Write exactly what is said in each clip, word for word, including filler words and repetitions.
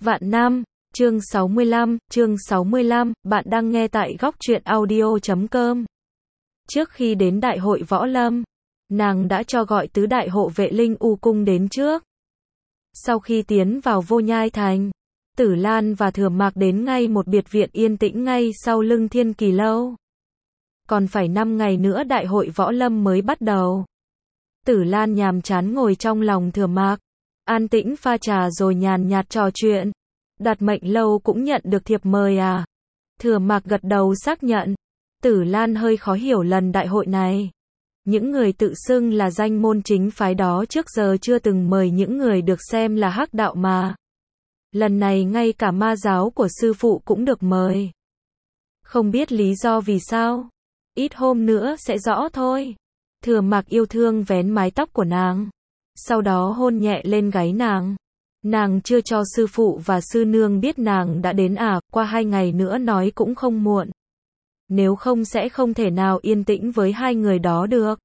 Vạn năm, chương sáu mươi lăm, chương sáu mươi lăm, bạn đang nghe tại góc truyện audio chấm com. Trước khi đến đại hội võ lâm, nàng đã cho gọi tứ đại hộ vệ Linh U cung đến trước. Sau khi tiến vào Vô Nhai Thành, Tử Lan và Thừa Mạc đến ngay một biệt viện yên tĩnh ngay sau lưng Thiên Kỳ Lâu. Còn phải năm ngày nữa đại hội võ lâm mới bắt đầu. Tử Lan nhàm chán ngồi trong lòng Thừa Mạc, an tĩnh pha trà rồi nhàn nhạt trò chuyện. Đạt Mệnh Lâu cũng nhận được thiệp mời à? Thừa Mạc gật đầu xác nhận. Tử Lan hơi khó hiểu lần đại hội này. Những người tự xưng là danh môn chính phái đó trước giờ chưa từng mời những người được xem là hắc đạo mà. Lần này ngay cả ma giáo của sư phụ cũng được mời. Không biết lý do vì sao. Ít hôm nữa sẽ rõ thôi. Thừa Mạc yêu thương vén mái tóc của nàng. Sau đó hôn nhẹ lên gáy nàng. Nàng chưa cho sư phụ và sư nương biết nàng đã đến à, qua hai ngày nữa nói cũng không muộn. Nếu không sẽ không thể nào yên tĩnh với hai người đó được.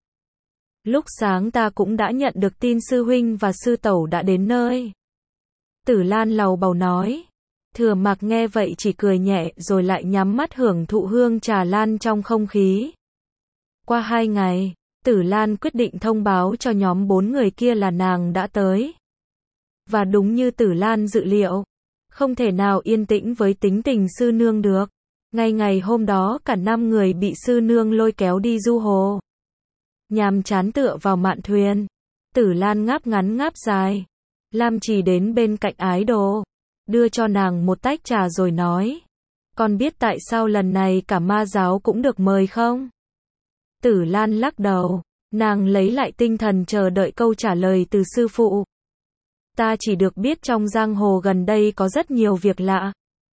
Lúc sáng ta cũng đã nhận được tin sư huynh và sư tẩu đã đến nơi. Tử Lan lầu bầu nói. Thừa Mạc nghe vậy chỉ cười nhẹ rồi lại nhắm mắt hưởng thụ hương trà lan trong không khí. Qua hai ngày, Tử Lan quyết định thông báo cho nhóm bốn người kia là nàng đã tới. Và đúng như Tử Lan dự liệu, không thể nào yên tĩnh với tính tình sư nương được. Ngay ngày hôm đó cả năm người bị sư nương lôi kéo đi du hồ. Nhàm chán tựa vào mạn thuyền, Tử Lan ngáp ngắn ngáp dài. Lam Trì đến bên cạnh ái đồ, đưa cho nàng một tách trà rồi nói. Con biết tại sao lần này cả ma giáo cũng được mời không? Tử Lan lắc đầu, nàng lấy lại tinh thần chờ đợi câu trả lời từ sư phụ. Ta chỉ được biết trong giang hồ gần đây có rất nhiều việc lạ.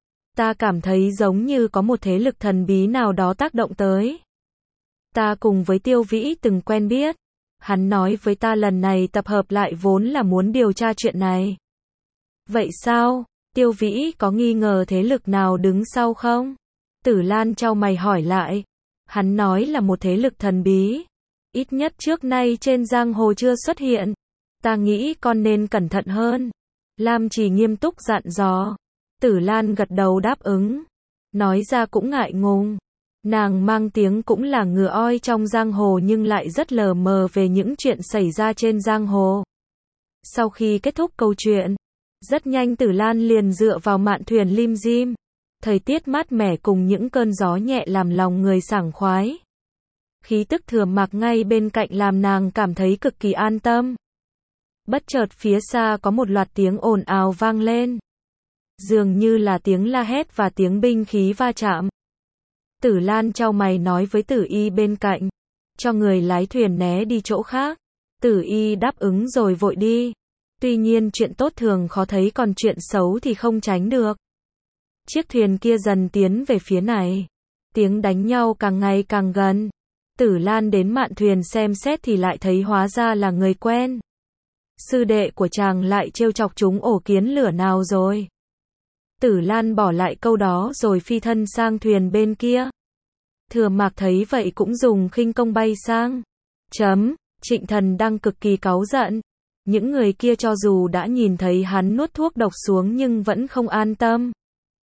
Ta cảm thấy giống như có một thế lực thần bí nào đó tác động tới. Ta cùng với Tiêu Vĩ từng quen biết. Hắn nói với ta lần này tập hợp lại vốn là muốn điều tra chuyện này. Vậy sao? Tiêu Vĩ có nghi ngờ thế lực nào đứng sau không? Tử Lan chau mày hỏi lại. Hắn nói là một thế lực thần bí. Ít nhất trước nay trên giang hồ chưa xuất hiện. Ta nghĩ con nên cẩn thận hơn. Lam Trì nghiêm túc dặn dò. Tử Lan gật đầu đáp ứng. Nói ra cũng ngại ngùng. Nàng mang tiếng cũng là ngựa oi trong giang hồ nhưng lại rất lờ mờ về những chuyện xảy ra trên giang hồ. Sau khi kết thúc câu chuyện, rất nhanh Tử Lan liền dựa vào mạn thuyền lim dim. Thời tiết mát mẻ cùng những cơn gió nhẹ làm lòng người sảng khoái. Khí tức Thừa Mạc ngay bên cạnh làm nàng cảm thấy cực kỳ an tâm. Bất chợt phía xa có một loạt tiếng ồn ào vang lên. Dường như là tiếng la hét và tiếng binh khí va chạm. Tử Lan chau mày nói với Tử Y bên cạnh. Cho người lái thuyền né đi chỗ khác. Tử Y đáp ứng rồi vội đi. Tuy nhiên chuyện tốt thường khó thấy còn chuyện xấu thì không tránh được. Chiếc thuyền kia dần tiến về phía này. Tiếng đánh nhau càng ngày càng gần. Tử Lan đến mạn thuyền xem xét thì lại thấy hóa ra là người quen. Sư đệ của chàng lại trêu chọc chúng ổ kiến lửa nào rồi? Tử Lan bỏ lại câu đó rồi phi thân sang thuyền bên kia. Thừa Mạc thấy vậy cũng dùng khinh công bay sang. Chấm, Trịnh Thần đang cực kỳ cáu giận. Những người kia cho dù đã nhìn thấy hắn nuốt thuốc độc xuống nhưng vẫn không an tâm.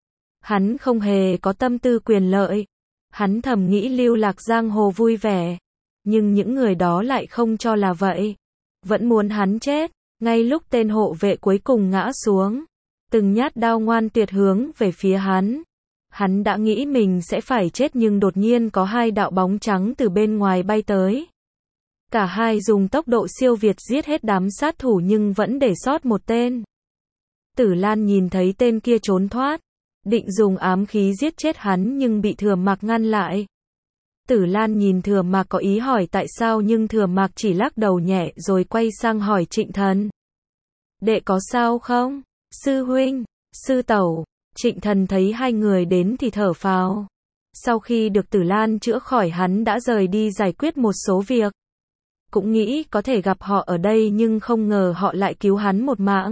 Hắn không hề có tâm tư quyền lợi. Hắn thầm nghĩ lưu lạc giang hồ vui vẻ. Nhưng những người đó lại không cho là vậy. Vẫn muốn hắn chết. Ngay lúc tên hộ vệ cuối cùng ngã xuống, từng nhát đao ngoan tuyệt hướng về phía hắn. Hắn đã nghĩ mình sẽ phải chết nhưng đột nhiên có hai đạo bóng trắng từ bên ngoài bay tới. Cả hai dùng tốc độ siêu việt giết hết đám sát thủ nhưng vẫn để sót một tên. Tử Lan nhìn thấy tên kia trốn thoát, định dùng ám khí giết chết hắn nhưng bị Thừa Mạc ngăn lại. Tử Lan nhìn Thừa Mạc có ý hỏi tại sao nhưng Thừa Mạc chỉ lắc đầu nhẹ rồi quay sang hỏi Trịnh Thần. Đệ có sao không? Sư huynh, sư tẩu. Trịnh Thần thấy hai người đến thì thở phào. Sau khi được Tử Lan chữa khỏi hắn đã rời đi giải quyết một số việc. Cũng nghĩ có thể gặp họ ở đây nhưng không ngờ họ lại cứu hắn một mạng.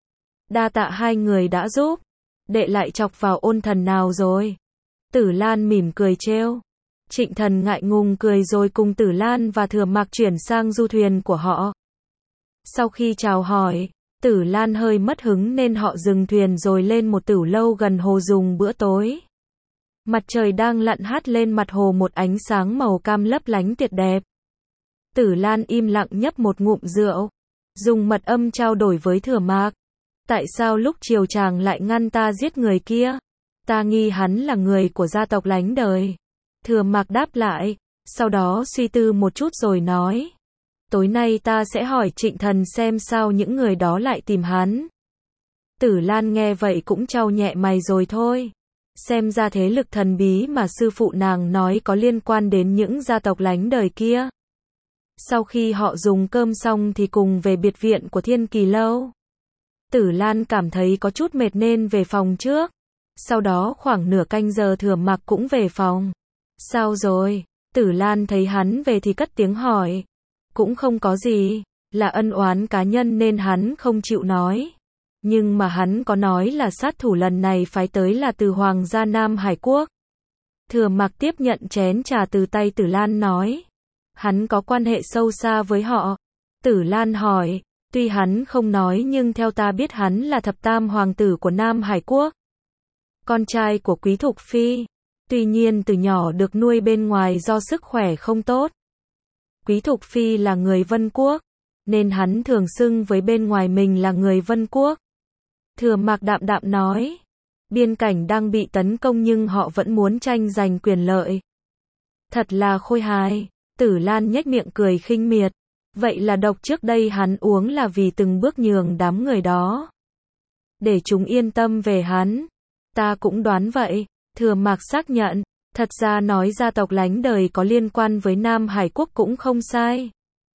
Đa tạ hai người đã giúp. Đệ lại chọc vào ôn thần nào rồi? Tử Lan mỉm cười trêu. Trịnh Thần ngại ngùng cười rồi cùng Tử Lan và Thừa Mạc chuyển sang du thuyền của họ. Sau khi chào hỏi, Tử Lan hơi mất hứng nên họ dừng thuyền rồi lên một tửu lâu gần hồ dùng bữa tối. Mặt trời đang lặn hắt lên mặt hồ một ánh sáng màu cam lấp lánh tuyệt đẹp. Tử Lan im lặng nhấp một ngụm rượu, dùng mật âm trao đổi với Thừa Mạc. Tại sao lúc chiều chàng lại ngăn ta giết người kia? Ta nghi hắn là người của gia tộc lánh đời. Thừa Mạc đáp lại, sau đó suy tư một chút rồi nói. Tối nay ta sẽ hỏi Trịnh Thần xem sao những người đó lại tìm hắn. Tử Lan nghe vậy cũng chau nhẹ mày rồi thôi. Xem ra thế lực thần bí mà sư phụ nàng nói có liên quan đến những gia tộc lánh đời kia. Sau khi họ dùng cơm xong thì cùng về biệt viện của Thiên Kỳ Lâu. Tử Lan cảm thấy có chút mệt nên về phòng trước. Sau đó khoảng nửa canh giờ Thừa Mạc cũng về phòng. Sao rồi? Tử Lan thấy hắn về thì cất tiếng hỏi. Cũng không có gì, là ân oán cá nhân nên hắn không chịu nói. Nhưng mà hắn có nói là sát thủ lần này phái tới là từ Hoàng gia Nam Hải Quốc. Thừa Mạc tiếp nhận chén trà từ tay Tử Lan nói. Hắn có quan hệ sâu xa với họ. Tử Lan hỏi, tuy hắn không nói nhưng theo ta biết hắn là thập tam hoàng tử của Nam Hải Quốc. Con trai của Quý Thục Phi. Tuy nhiên từ nhỏ được nuôi bên ngoài do sức khỏe không tốt. Quý Thục Phi là người Vân Quốc, nên hắn thường xưng với bên ngoài mình là người Vân Quốc. Thừa Mạc đạm đạm nói, biên cảnh đang bị tấn công nhưng họ vẫn muốn tranh giành quyền lợi. Thật là khôi hài. Tử Lan nhếch miệng cười khinh miệt. Vậy là độc trước đây hắn uống là vì từng bước nhường đám người đó. Để chúng yên tâm về hắn. Ta cũng đoán vậy. Thừa Mạc xác nhận. Thật ra nói gia tộc lánh đời có liên quan với Nam Hải Quốc cũng không sai.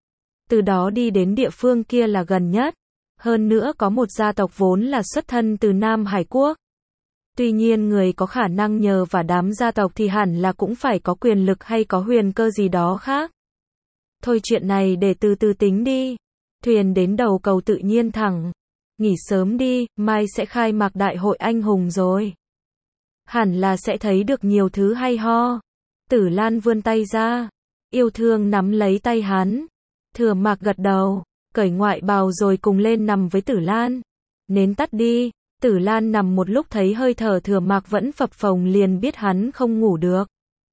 Từ đó đi đến địa phương kia là gần nhất. Hơn nữa có một gia tộc vốn là xuất thân từ Nam Hải Quốc. Tuy nhiên người có khả năng nhờ vào đám gia tộc thì hẳn là cũng phải có quyền lực hay có huyền cơ gì đó khác. Thôi chuyện này để từ từ tính đi. Thuyền đến đầu cầu tự nhiên thẳng. Nghỉ sớm đi, mai sẽ khai mạc đại hội anh hùng rồi. Hẳn là sẽ thấy được nhiều thứ hay ho. Tử Lan vươn tay ra. Yêu thương nắm lấy tay hắn. Thừa Mạc gật đầu. Cởi ngoại bào rồi cùng lên nằm với Tử Lan. Nến tắt đi. Tử Lan nằm một lúc thấy hơi thở Thừa Mạc vẫn phập phồng liền biết hắn không ngủ được.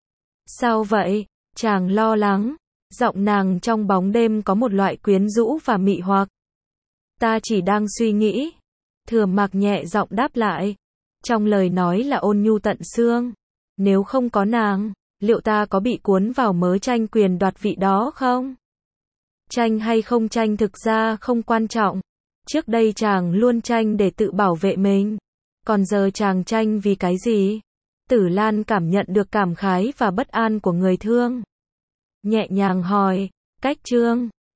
Sao vậy? Chàng lo lắng. Giọng nàng trong bóng đêm có một loại quyến rũ và mị hoặc. Ta chỉ đang suy nghĩ. Thừa Mạc nhẹ giọng đáp lại. Trong lời nói là ôn nhu tận xương. Nếu không có nàng, liệu ta có bị cuốn vào mớ tranh quyền đoạt vị đó không? Tranh hay không tranh thực ra không quan trọng. Trước đây chàng luôn tranh để tự bảo vệ mình. Còn giờ chàng tranh vì cái gì? Tử Lan cảm nhận được cảm khái và bất an của người thương. Nhẹ nhàng hỏi, cách trương.